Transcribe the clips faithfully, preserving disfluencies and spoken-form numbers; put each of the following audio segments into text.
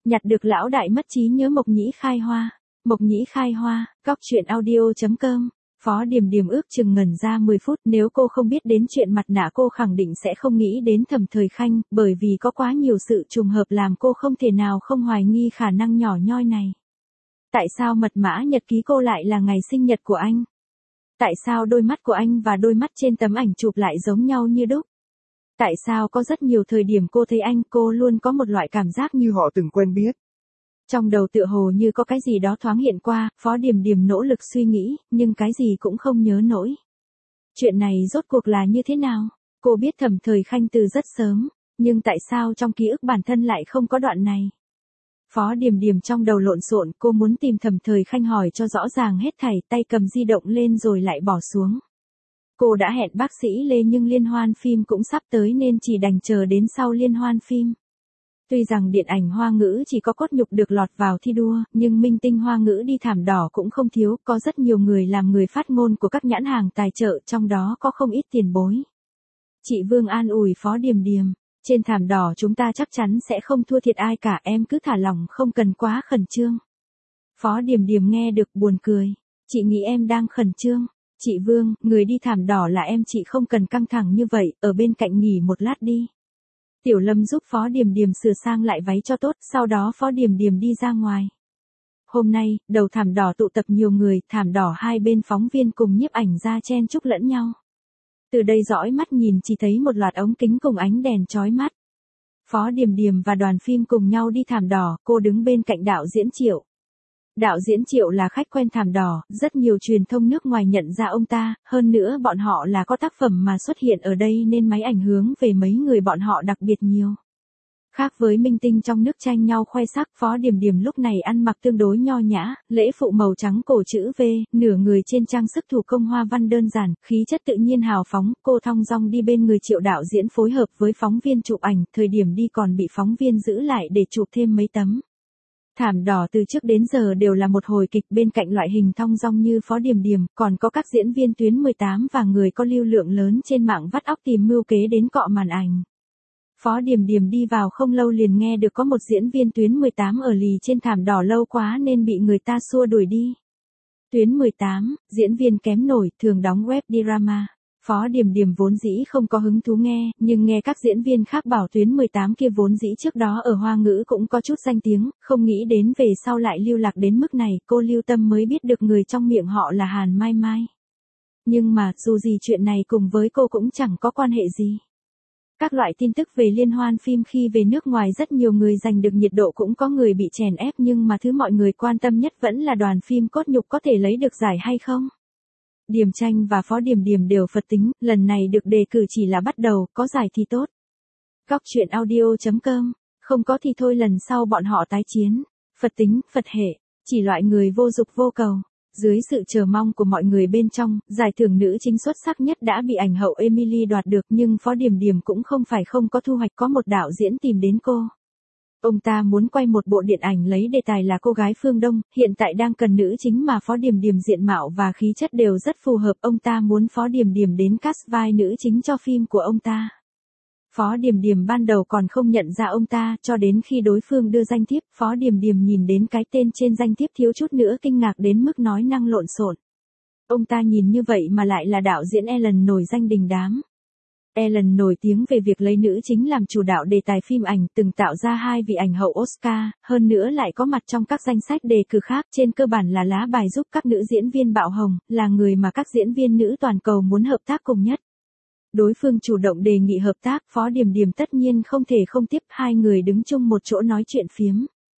Nhặt được lão đại mất trí nhớ Mộc Nhĩ khai hoa. Mộc Nhĩ khai hoa, cóc truyện audio chấm com. Phó Điềm Điềm ước chừng ngẩn ra mười phút, nếu cô không biết đến chuyện mặt nạ cô khẳng định sẽ không nghĩ đến Thẩm Thời Khanh, bởi vì có quá nhiều sự trùng hợp làm cô không thể nào không hoài nghi khả năng nhỏ nhoi này. Tại sao mật mã nhật ký cô lại là ngày sinh nhật của anh? Tại sao đôi mắt của anh và đôi mắt trên tấm ảnh chụp lại giống nhau như đúc? Tại sao có rất nhiều thời điểm cô thấy anh, cô luôn có một loại cảm giác như họ từng quen biết. Trong đầu tựa hồ như có cái gì đó thoáng hiện qua, Phó Điềm Điềm nỗ lực suy nghĩ, nhưng cái gì cũng không nhớ nổi. Chuyện này rốt cuộc là như thế nào? Cô biết Thẩm Thời Khanh từ rất sớm, nhưng tại sao trong ký ức bản thân lại không có đoạn này? Phó Điềm Điềm trong đầu lộn xộn, cô muốn tìm Thẩm Thời Khanh hỏi cho rõ ràng hết thảy, tay cầm di động lên rồi lại bỏ xuống. Cô đã hẹn bác sĩ Lê nhưng liên hoan phim cũng sắp tới nên chỉ đành chờ đến sau liên hoan phim. Tuy rằng điện ảnh Hoa ngữ chỉ có cốt nhục được lọt vào thi đua, nhưng minh tinh Hoa ngữ đi thảm đỏ cũng không thiếu, có rất nhiều người làm người phát ngôn của các nhãn hàng tài trợ, trong đó có không ít tiền bối. Chị Vương an ủi Phó Điềm Điềm, trên thảm đỏ chúng ta chắc chắn sẽ không thua thiệt ai cả, em cứ thả lỏng không cần quá khẩn trương. Phó Điềm Điềm nghe được buồn cười, chị nghĩ em đang khẩn trương. Chị Vương, người đi thảm đỏ là em, chị không cần căng thẳng như vậy, ở bên cạnh nghỉ một lát đi. Tiểu Lâm giúp Phó Điềm Điềm sửa sang lại váy cho tốt, sau đó Phó Điềm Điềm đi ra ngoài. Hôm nay, đầu thảm đỏ tụ tập nhiều người, thảm đỏ hai bên phóng viên cùng nhiếp ảnh ra chen chúc lẫn nhau. Từ đây dõi mắt nhìn chỉ thấy một loạt ống kính cùng ánh đèn chói mắt. Phó Điềm Điềm và đoàn phim cùng nhau đi thảm đỏ, cô đứng bên cạnh đạo diễn Triệu. Đạo diễn Triệu là khách quen thảm đỏ, rất nhiều truyền thông nước ngoài nhận ra ông ta, hơn nữa bọn họ là có tác phẩm mà xuất hiện ở đây nên máy ảnh hướng về mấy người bọn họ đặc biệt nhiều. Khác với minh tinh trong nước tranh nhau khoe sắc, Phó Điềm Điềm lúc này ăn mặc tương đối nho nhã, lễ phục màu trắng cổ chữ V, nửa người trên trang sức thủ công hoa văn đơn giản, khí chất tự nhiên hào phóng, cô thong dong đi bên người Triệu đạo diễn phối hợp với phóng viên chụp ảnh, thời điểm đi còn bị phóng viên giữ lại để chụp thêm mấy tấm. Thảm đỏ từ trước đến giờ đều là một hồi kịch, bên cạnh loại hình thong dong như Phó Điềm Điềm, còn có các diễn viên tuyến mười tám và người có lưu lượng lớn trên mạng vắt óc tìm mưu kế đến cọ màn ảnh. Phó Điềm Điềm đi vào không lâu liền nghe được có một diễn viên tuyến mười tám ở lì trên thảm đỏ lâu quá nên bị người ta xua đuổi đi. Tuyến mười tám, diễn viên kém nổi, thường đóng web drama. Phó Điềm Điềm vốn dĩ không có hứng thú nghe, nhưng nghe các diễn viên khác bảo tuyến mười tám kia vốn dĩ trước đó ở Hoa ngữ cũng có chút danh tiếng, không nghĩ đến về sau lại lưu lạc đến mức này, cô lưu tâm mới biết được người trong miệng họ là Hàn Mai Mai. Nhưng mà, dù gì chuyện này cùng với cô cũng chẳng có quan hệ gì. Các loại tin tức về liên hoan phim khi về nước ngoài rất nhiều người giành được nhiệt độ, cũng có người bị chèn ép, nhưng mà thứ mọi người quan tâm nhất vẫn là đoàn phim cốt nhục có thể lấy được giải hay không. Điềm Tranh và Phó Điềm Điềm đều Phật tính, lần này được đề cử chỉ là bắt đầu, có giải thì tốt. Cóc truyện audio chấm com, không có thì thôi lần sau bọn họ tái chiến. Phật tính, Phật hệ, chỉ loại người vô dục vô cầu. Dưới sự chờ mong của mọi người bên trong, giải thưởng nữ chính xuất sắc nhất đã bị ảnh hậu Emily đoạt được, nhưng Phó Điềm Điềm cũng không phải không có thu hoạch, có một đạo diễn tìm đến cô. Ông ta muốn quay một bộ điện ảnh lấy đề tài là cô gái phương Đông, hiện tại đang cần nữ chính mà Phó Điềm Điềm diện mạo và khí chất đều rất phù hợp, ông ta muốn Phó Điềm Điềm đến cast vai nữ chính cho phim của ông ta. Phó Điềm Điềm ban đầu còn không nhận ra ông ta, cho đến khi đối phương đưa danh thiếp, Phó Điềm Điềm nhìn đến cái tên trên danh thiếp thiếu chút nữa kinh ngạc đến mức nói năng lộn xộn. Ông ta nhìn như vậy mà lại là đạo diễn Ellen nổi danh đình đám. Ellen nổi tiếng về việc lấy nữ chính làm chủ đạo đề tài phim ảnh, từng tạo ra hai vị ảnh hậu Oscar, hơn nữa lại có mặt trong các danh sách đề cử khác, trên cơ bản là lá bài giúp các nữ diễn viên bạo hồng, là người mà các diễn viên nữ toàn cầu muốn hợp tác cùng nhất. Đối phương chủ động đề nghị hợp tác, Phó Điềm Điềm tất nhiên không thể không tiếp, hai người đứng chung một chỗ nói chuyện phiếm.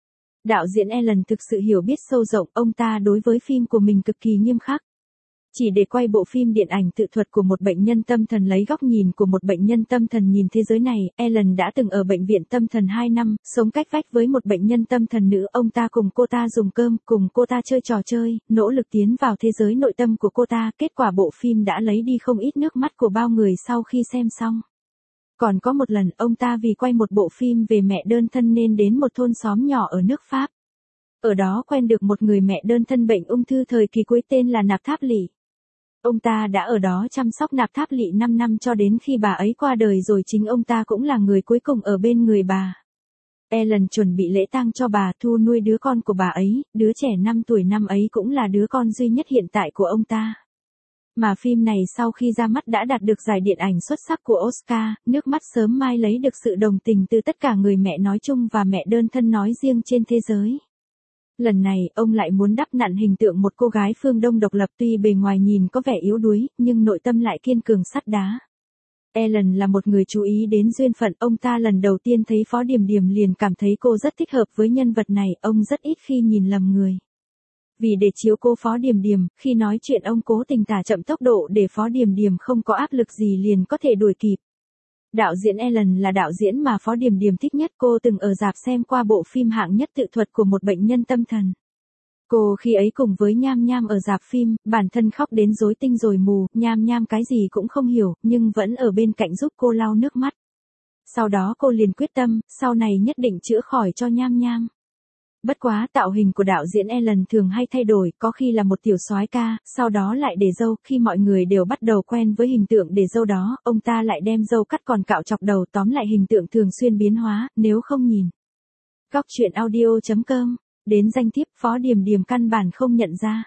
Đạo diễn Ellen thực sự hiểu biết sâu rộng, ông ta đối với phim của mình cực kỳ nghiêm khắc. Chỉ để quay bộ phim điện ảnh tự thuật của một bệnh nhân tâm thần lấy góc nhìn của một bệnh nhân tâm thần nhìn thế giới này, Ellen đã từng ở bệnh viện tâm thần hai năm, sống cách vách với một bệnh nhân tâm thần nữ, ông ta cùng cô ta dùng cơm, cùng cô ta chơi trò chơi, nỗ lực tiến vào thế giới nội tâm của cô ta, kết quả bộ phim đã lấy đi không ít nước mắt của bao người sau khi xem xong. Còn có một lần, ông ta vì quay một bộ phim về mẹ đơn thân nên đến một thôn xóm nhỏ ở nước Pháp. Ở đó quen được một người mẹ đơn thân bệnh ung thư thời kỳ cuối tên là Nạp Tháp Lỵ. Ông ta đã ở đó chăm sóc Nạp Tháp Lỵ năm năm cho đến khi bà ấy qua đời rồi chính ông ta cũng là người cuối cùng ở bên người bà. Ellen chuẩn bị lễ tang cho bà, thu nuôi đứa con của bà ấy, đứa trẻ năm tuổi năm ấy cũng là đứa con duy nhất hiện tại của ông ta. Mà phim này sau khi ra mắt đã đạt được giải điện ảnh xuất sắc của Oscar, nước mắt sớm mai lấy được sự đồng tình từ tất cả người mẹ nói chung và mẹ đơn thân nói riêng trên thế giới. Lần này, ông lại muốn đắp nặn hình tượng một cô gái phương Đông độc lập tuy bề ngoài nhìn có vẻ yếu đuối, nhưng nội tâm lại kiên cường sắt đá. Ellen là một người chú ý đến duyên phận, ông ta lần đầu tiên thấy Phó Điềm Điềm liền cảm thấy cô rất thích hợp với nhân vật này, ông rất ít khi nhìn lầm người. Vì để chiếu cố Phó Điềm Điềm, khi nói chuyện ông cố tình thả chậm tốc độ để Phó Điềm Điềm không có áp lực gì liền có thể đuổi kịp. Đạo diễn Ellen là đạo diễn mà Phó Điềm Điềm thích nhất, cô từng ở rạp xem qua bộ phim hạng nhất tự thuật của một bệnh nhân tâm thần. Cô khi ấy cùng với Nham Nham ở rạp phim, bản thân khóc đến rối tinh rồi mù, Nham Nham cái gì cũng không hiểu, nhưng vẫn ở bên cạnh giúp cô lau nước mắt. Sau đó cô liền quyết tâm, sau này nhất định chữa khỏi cho Nham Nham. Bất quá tạo hình của đạo diễn Ellen thường hay thay đổi, có khi là một tiểu soái ca, sau đó lại để râu, khi mọi người đều bắt đầu quen với hình tượng để râu đó, ông ta lại đem râu cắt còn cạo chọc đầu, tóm lại hình tượng thường xuyên biến hóa, nếu không nhìn. Góc truyện audio chấm com, đến danh thiếp Phó Điềm Điềm căn bản không nhận ra.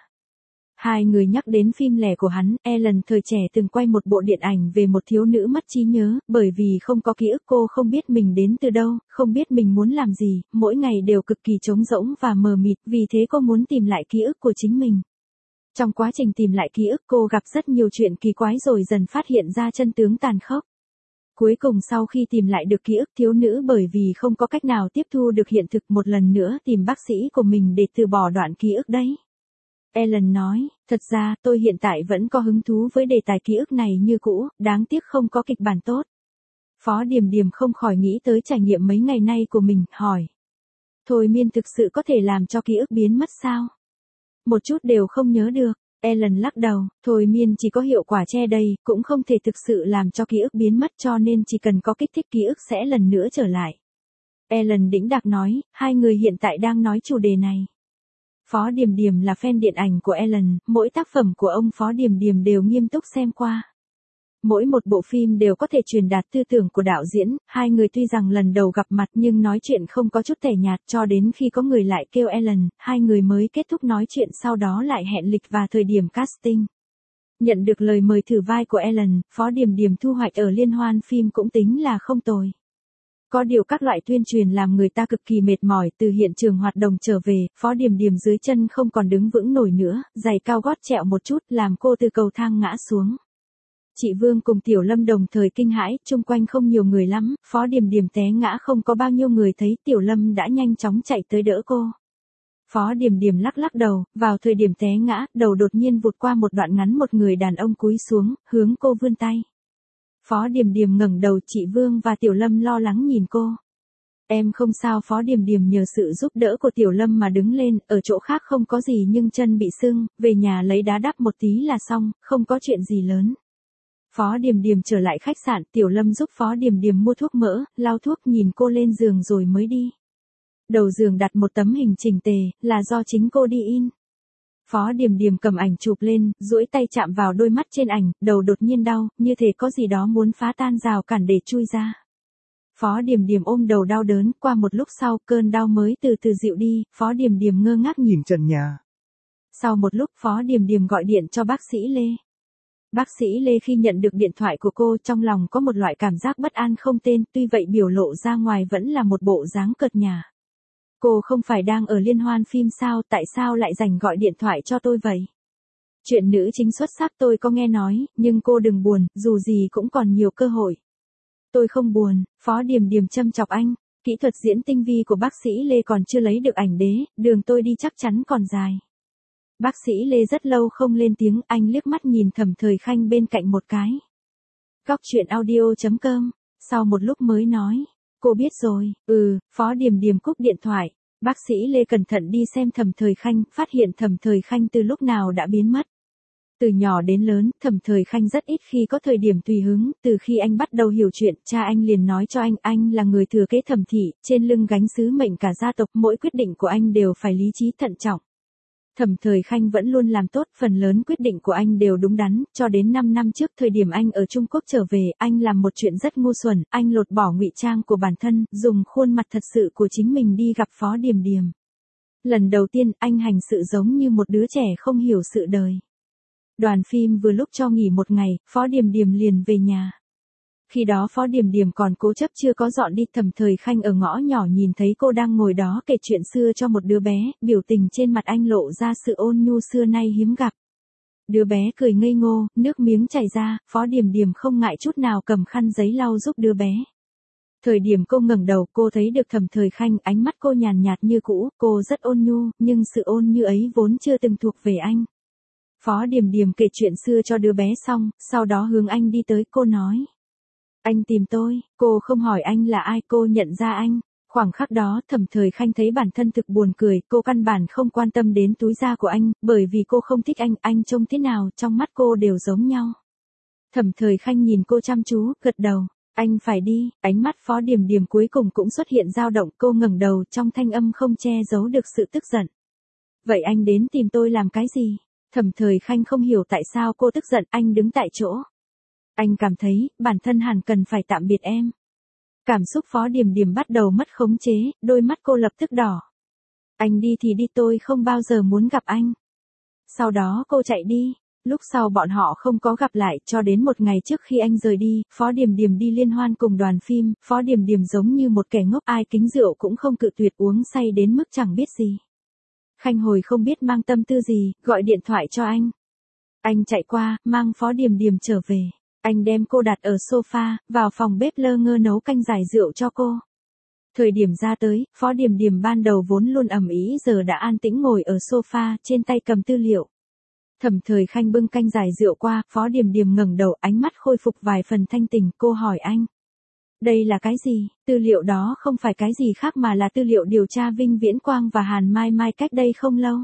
Hai người nhắc đến phim lẻ của hắn, Ellen thời trẻ từng quay một bộ điện ảnh về một thiếu nữ mất trí nhớ, bởi vì không có ký ức cô không biết mình đến từ đâu, không biết mình muốn làm gì, mỗi ngày đều cực kỳ trống rỗng và mờ mịt, vì thế cô muốn tìm lại ký ức của chính mình. Trong quá trình tìm lại ký ức cô gặp rất nhiều chuyện kỳ quái rồi dần phát hiện ra chân tướng tàn khốc. Cuối cùng sau khi tìm lại được ký ức thiếu nữ bởi vì không có cách nào tiếp thu được hiện thực một lần nữa tìm bác sĩ của mình để từ bỏ đoạn ký ức đấy. Ellen nói, thật ra tôi hiện tại vẫn có hứng thú với đề tài ký ức này như cũ, đáng tiếc không có kịch bản tốt. Phó Điềm Điềm không khỏi nghĩ tới trải nghiệm mấy ngày nay của mình, hỏi. Thôi miên thực sự có thể làm cho ký ức biến mất sao? Một chút đều không nhớ được. Ellen lắc đầu, thôi miên chỉ có hiệu quả che đầy, cũng không thể thực sự làm cho ký ức biến mất cho nên chỉ cần có kích thích ký ức sẽ lần nữa trở lại. Ellen đĩnh đạc nói, hai người hiện tại đang nói chủ đề này. Phó Điềm Điềm là fan điện ảnh của Ellen, mỗi tác phẩm của ông Phó Điềm Điềm đều nghiêm túc xem qua. Mỗi một bộ phim đều có thể truyền đạt tư tưởng của đạo diễn, hai người tuy rằng lần đầu gặp mặt nhưng nói chuyện không có chút tẻ nhạt cho đến khi có người lại kêu Ellen, hai người mới kết thúc nói chuyện sau đó lại hẹn lịch và thời điểm casting. Nhận được lời mời thử vai của Ellen, Phó Điềm Điềm thu hoạch ở liên hoan phim cũng tính là không tồi. Có điều các loại tuyên truyền làm người ta cực kỳ mệt mỏi, từ hiện trường hoạt động trở về, Phó Điềm Điềm dưới chân không còn đứng vững nổi nữa, giày cao gót trẹo một chút làm cô từ cầu thang ngã xuống. Chị Vương cùng Tiểu Lâm đồng thời kinh hãi, chung quanh không nhiều người lắm, Phó Điềm Điềm té ngã không có bao nhiêu người thấy, Tiểu Lâm đã nhanh chóng chạy tới đỡ cô. Phó Điềm Điềm lắc lắc đầu, vào thời điểm té ngã, đầu đột nhiên vụt qua một đoạn ngắn một người đàn ông cúi xuống, hướng cô vươn tay. Phó Điềm Điềm ngẩng đầu, chị Vương và Tiểu Lâm lo lắng nhìn cô. Em không sao, Phó Điềm Điềm nhờ sự giúp đỡ của Tiểu Lâm mà đứng lên, ở chỗ khác không có gì nhưng chân bị sưng, về nhà lấy đá đắp một tí là xong, không có chuyện gì lớn. Phó Điềm Điềm trở lại khách sạn, Tiểu Lâm giúp Phó Điềm Điềm mua thuốc mỡ, lau thuốc nhìn cô lên giường rồi mới đi. Đầu giường đặt một tấm hình chỉnh tề, là do chính cô đi in. Phó Điềm Điềm cầm ảnh chụp lên, duỗi tay chạm vào đôi mắt trên ảnh, đầu đột nhiên đau, như thể có gì đó muốn phá tan rào cản để chui ra. Phó Điềm Điềm ôm đầu đau đớn, qua một lúc sau, cơn đau mới từ từ dịu đi, Phó Điềm Điềm ngơ ngác nhìn trần nhà. Sau một lúc Phó Điềm Điềm gọi điện cho bác sĩ Lê. Bác sĩ Lê khi nhận được điện thoại của cô trong lòng có một loại cảm giác bất an không tên, tuy vậy biểu lộ ra ngoài vẫn là một bộ dáng cợt nhả. Cô không phải đang ở liên hoan phim sao, tại sao lại dành gọi điện thoại cho tôi vậy? Chuyện nữ chính xuất sắc tôi có nghe nói, nhưng cô đừng buồn, dù gì cũng còn nhiều cơ hội. Tôi không buồn, Phó Điềm Điềm châm chọc anh, kỹ thuật diễn tinh vi của bác sĩ Lê còn chưa lấy được ảnh đế, đường tôi đi chắc chắn còn dài. Bác sĩ Lê rất lâu không lên tiếng, anh liếc mắt nhìn Thẩm Thời Khanh bên cạnh một cái. Góc truyện audio chấm com, sau một lúc mới nói, cô biết rồi, ừ, Phó Điềm Điềm cúp điện thoại. Bác sĩ Lê cẩn thận đi xem Thẩm Thời Khanh, phát hiện Thẩm Thời Khanh từ lúc nào đã biến mất. Từ nhỏ đến lớn, Thẩm Thời Khanh rất ít khi có thời điểm tùy hứng, từ khi anh bắt đầu hiểu chuyện, cha anh liền nói cho anh, anh là người thừa kế Thẩm thị, trên lưng gánh sứ mệnh cả gia tộc, mỗi quyết định của anh đều phải lý trí thận trọng. Thẩm Thời Khanh vẫn luôn làm tốt, phần lớn quyết định của anh đều đúng đắn, cho đến năm năm trước thời điểm anh ở Trung Quốc trở về, anh làm một chuyện rất ngu xuẩn, anh lột bỏ ngụy trang của bản thân, dùng khuôn mặt thật sự của chính mình đi gặp Phó Điềm Điềm. Lần đầu tiên, anh hành sự giống như một đứa trẻ không hiểu sự đời. Đoàn phim vừa lúc cho nghỉ một ngày, Phó Điềm Điềm liền về nhà. Khi đó Phó Điềm Điềm còn cố chấp chưa có dọn đi, Thẩm Thời Khanh ở ngõ nhỏ nhìn thấy cô đang ngồi đó kể chuyện xưa cho một đứa bé, biểu tình trên mặt anh lộ ra sự ôn nhu xưa nay hiếm gặp. Đứa bé cười ngây ngô, nước miếng chảy ra, Phó Điềm Điềm không ngại chút nào cầm khăn giấy lau giúp đứa bé. Thời điểm cô ngẩng đầu, cô thấy được Thẩm Thời Khanh, ánh mắt cô nhàn nhạt như cũ, cô rất ôn nhu, nhưng sự ôn như ấy vốn chưa từng thuộc về anh. Phó Điềm Điềm kể chuyện xưa cho đứa bé xong, sau đó hướng anh đi tới, cô nói. Anh tìm tôi, cô không hỏi anh là ai, cô nhận ra anh. Khoảng khắc đó, Thẩm Thời Khanh thấy bản thân thực buồn cười, cô căn bản không quan tâm đến túi da của anh, bởi vì cô không thích anh, anh trông thế nào, trong mắt cô đều giống nhau. Thẩm Thời Khanh nhìn cô chăm chú, gật đầu. Anh phải đi, ánh mắt Phó Điềm Điềm cuối cùng cũng xuất hiện dao động, cô ngẩng đầu, trong thanh âm không che giấu được sự tức giận. Vậy anh đến tìm tôi làm cái gì? Thẩm Thời Khanh không hiểu tại sao cô tức giận, anh đứng tại chỗ. Anh cảm thấy, bản thân hẳn cần phải tạm biệt em. Cảm xúc Phó Điềm Điềm bắt đầu mất khống chế, đôi mắt cô lập tức đỏ. Anh đi thì đi, tôi không bao giờ muốn gặp anh. Sau đó cô chạy đi. Lúc sau bọn họ không có gặp lại, cho đến một ngày trước khi anh rời đi, Phó Điềm Điềm đi liên hoan cùng đoàn phim, Phó Điềm Điềm giống như một kẻ ngốc, ai kính rượu cũng không cự tuyệt, uống say đến mức chẳng biết gì. Khanh hồi không biết mang tâm tư gì, gọi điện thoại cho anh. Anh chạy qua, mang Phó Điềm Điềm trở về. Anh đem cô đặt ở sofa, vào phòng bếp lơ ngơ nấu canh giải rượu cho cô. Thời điểm ra tới, Phó Điềm Điềm ban đầu vốn luôn ầm ĩ giờ đã an tĩnh ngồi ở sofa, trên tay cầm tư liệu. Thẩm Thời Khanh bưng canh giải rượu qua, Phó Điềm Điềm ngẩng đầu, ánh mắt khôi phục vài phần thanh tỉnh, cô hỏi anh. Đây là cái gì? Tư liệu đó không phải cái gì khác mà là tư liệu điều tra Vinh Viễn Quang và Hàn Mai Mai cách đây không lâu.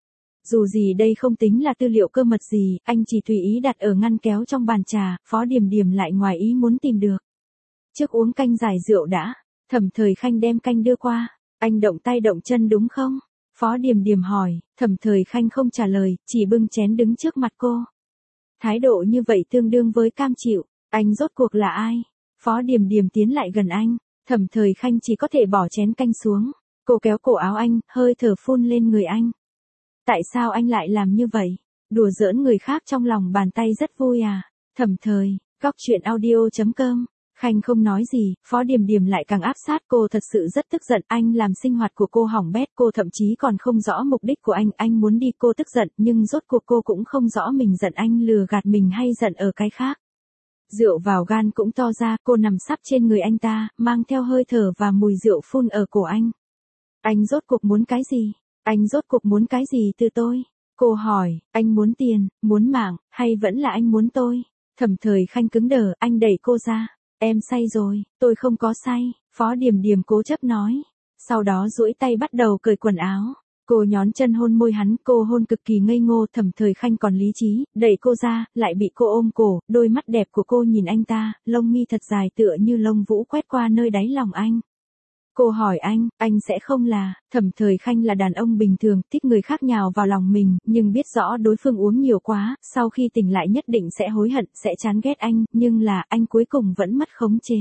Dù gì đây không tính là tư liệu cơ mật gì, anh chỉ tùy ý đặt ở ngăn kéo trong bàn trà, Phó Điềm Điềm lại ngoài ý muốn tìm được. Trước uống canh giải rượu đã, Thẩm Thời Khanh đem canh đưa qua, anh động tay động chân đúng không? Phó Điềm Điềm hỏi, Thẩm Thời Khanh không trả lời, chỉ bưng chén đứng trước mặt cô. Thái độ như vậy tương đương với cam chịu, anh rốt cuộc là ai? Phó Điềm Điềm tiến lại gần anh, Thẩm Thời Khanh chỉ có thể bỏ chén canh xuống, cô kéo cổ áo anh, hơi thở phun lên người anh. Tại sao anh lại làm như vậy? Đùa giỡn người khác trong lòng bàn tay rất vui à? Thẩm Thời, góc truyện audio chấm com. Khanh không nói gì, Phó Điềm Điềm lại càng áp sát, cô thật sự rất tức giận, anh làm sinh hoạt của cô hỏng bét, cô thậm chí còn không rõ mục đích của anh, anh muốn đi, cô tức giận, nhưng rốt cuộc cô cũng không rõ mình giận anh lừa gạt mình hay giận ở cái khác. Rượu vào gan cũng to ra, cô nằm sắp trên người anh ta, mang theo hơi thở và mùi rượu phun ở cổ anh. Anh rốt cuộc muốn cái gì? Anh rốt cuộc muốn cái gì từ tôi? Cô hỏi, anh muốn tiền, muốn mạng, hay vẫn là anh muốn tôi? Thẩm Thời Khanh cứng đờ, anh đẩy cô ra. Em say rồi, tôi không có say, Phó Điềm Điềm cố chấp nói. Sau đó duỗi tay bắt đầu cởi quần áo. Cô nhón chân hôn môi hắn, cô hôn cực kỳ ngây ngô, Thẩm Thời Khanh còn lý trí, đẩy cô ra, lại bị cô ôm cổ, đôi mắt đẹp của cô nhìn anh ta, lông mi thật dài tựa như lông vũ quét qua nơi đáy lòng anh. Cô hỏi anh, anh sẽ không là, Thẩm Thời Khanh là đàn ông bình thường, thích người khác nhào vào lòng mình, nhưng biết rõ đối phương uống nhiều quá, sau khi tỉnh lại nhất định sẽ hối hận, sẽ chán ghét anh, nhưng là, anh cuối cùng vẫn mất khống chế.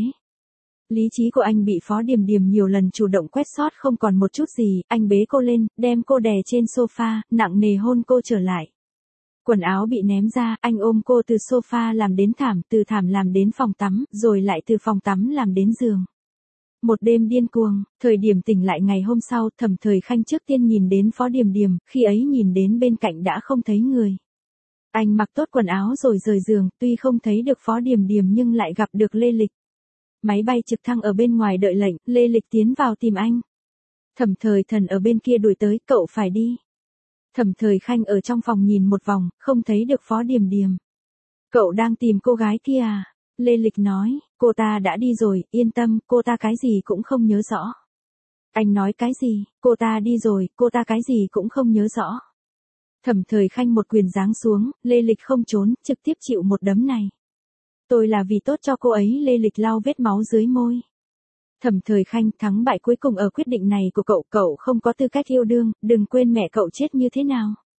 Lý trí của anh bị Phó Điềm Điềm nhiều lần chủ động quét sót không còn một chút gì, anh bế cô lên, đem cô đè trên sofa, nặng nề hôn cô trở lại. Quần áo bị ném ra, anh ôm cô từ sofa làm đến thảm, từ thảm làm đến phòng tắm, rồi lại từ phòng tắm làm đến giường. Một đêm điên cuồng, thời điểm tỉnh lại ngày hôm sau, Thẩm Thời Khanh trước tiên nhìn đến Phó Điềm Điềm, khi ấy nhìn đến bên cạnh đã không thấy người. Anh mặc tốt quần áo rồi rời giường, tuy không thấy được Phó Điềm Điềm nhưng lại gặp được Lê Lịch. Máy bay trực thăng ở bên ngoài đợi lệnh, Lê Lịch tiến vào tìm anh. Thẩm Thời Thần ở bên kia đuổi tới, cậu phải đi. Thẩm Thời Khanh ở trong phòng nhìn một vòng, không thấy được Phó Điềm Điềm. Cậu đang tìm cô gái kia à? Lê Lịch nói, cô ta đã đi rồi, yên tâm, cô ta cái gì cũng không nhớ rõ. Anh nói cái gì, cô ta đi rồi, cô ta cái gì cũng không nhớ rõ. Thẩm Thời Khanh một quyền giáng xuống, Lê Lịch không trốn, trực tiếp chịu một đấm này. Tôi là vì tốt cho cô ấy, Lê Lịch lau vết máu dưới môi. Thẩm Thời Khanh, thắng bại cuối cùng ở quyết định này của cậu, cậu không có tư cách yêu đương, đừng quên mẹ cậu chết như thế nào.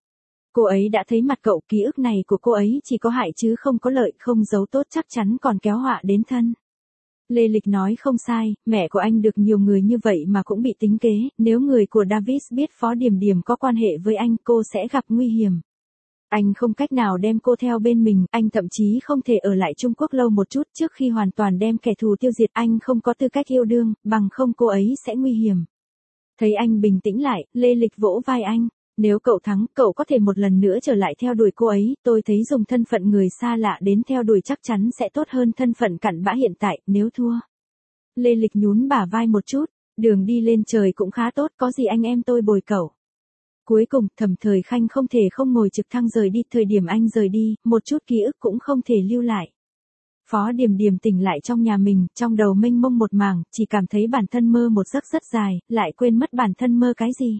Cô ấy đã thấy mặt cậu, ký ức này của cô ấy chỉ có hại chứ không có lợi, không giấu tốt chắc chắn còn kéo họa đến thân. Lê Lịch nói không sai, mẹ của anh được nhiều người như vậy mà cũng bị tính kế, nếu người của Davis biết Phó Điềm Điềm có quan hệ với anh, cô sẽ gặp nguy hiểm. Anh không cách nào đem cô theo bên mình, anh thậm chí không thể ở lại Trung Quốc lâu một chút trước khi hoàn toàn đem kẻ thù tiêu diệt, anh không có tư cách yêu đương, bằng không cô ấy sẽ nguy hiểm. Thấy anh bình tĩnh lại, Lê Lịch vỗ vai anh. Nếu cậu thắng, cậu có thể một lần nữa trở lại theo đuổi cô ấy, tôi thấy dùng thân phận người xa lạ đến theo đuổi chắc chắn sẽ tốt hơn thân phận cặn bã hiện tại, nếu thua. Lê Lịch nhún bả vai một chút, đường đi lên trời cũng khá tốt, có gì anh em tôi bồi cậu. Cuối cùng, Thẩm Thời Khanh không thể không ngồi trực thăng rời đi, thời điểm anh rời đi, một chút ký ức cũng không thể lưu lại. Phó Điềm Điềm tỉnh lại trong nhà mình, trong đầu mênh mông một mảng, chỉ cảm thấy bản thân mơ một giấc rất dài, lại quên mất bản thân mơ cái gì.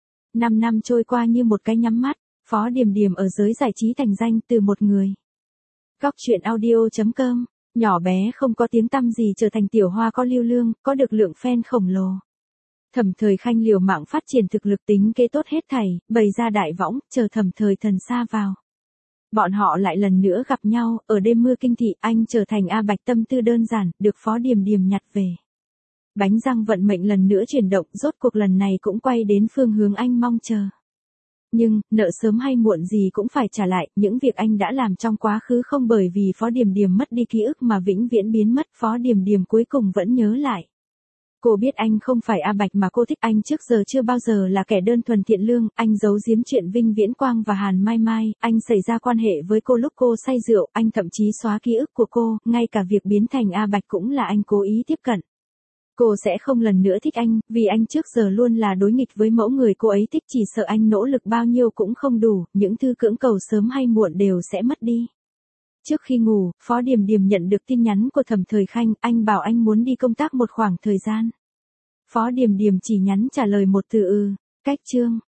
Năm năm trôi qua như một cái nhắm mắt, Phó Điềm Điềm ở giới giải trí thành danh từ một người. Góc truyện audio chấm com, nhỏ bé không có tiếng tăm gì trở thành tiểu hoa có lưu lương, có được lượng fan khổng lồ. Thẩm Thời Khanh liều mạng phát triển thực lực tính kế tốt hết thảy, bày ra đại võng, chờ Thẩm Thời Thần sa vào. Bọn họ lại lần nữa gặp nhau, ở đêm mưa kinh thị, anh trở thành A Bạch tâm tư đơn giản, được Phó Điềm Điềm nhặt về. Bánh răng vận mệnh lần nữa chuyển động, rốt cuộc lần này cũng quay đến phương hướng anh mong chờ. Nhưng, nợ sớm hay muộn gì cũng phải trả lại, những việc anh đã làm trong quá khứ không bởi vì Phó Điềm Điềm mất đi ký ức mà vĩnh viễn biến mất, Phó Điềm Điềm cuối cùng vẫn nhớ lại. Cô biết anh không phải A Bạch mà cô thích, anh trước giờ chưa bao giờ là kẻ đơn thuần thiện lương, anh giấu giếm chuyện Vinh Viễn Quang và Hàn Mai Mai, anh xảy ra quan hệ với cô lúc cô say rượu, anh thậm chí xóa ký ức của cô, ngay cả việc biến thành A Bạch cũng là anh cố ý tiếp cận. Cô sẽ không lần nữa thích anh, vì anh trước giờ luôn là đối nghịch với mẫu người cô ấy thích, chỉ sợ anh nỗ lực bao nhiêu cũng không đủ, những thư cưỡng cầu sớm hay muộn đều sẽ mất đi. Trước khi ngủ, Phó Điềm Điềm nhận được tin nhắn của Thẩm Thời Khanh, anh bảo anh muốn đi công tác một khoảng thời gian. Phó Điềm Điềm chỉ nhắn trả lời một từ ừ, cách chương.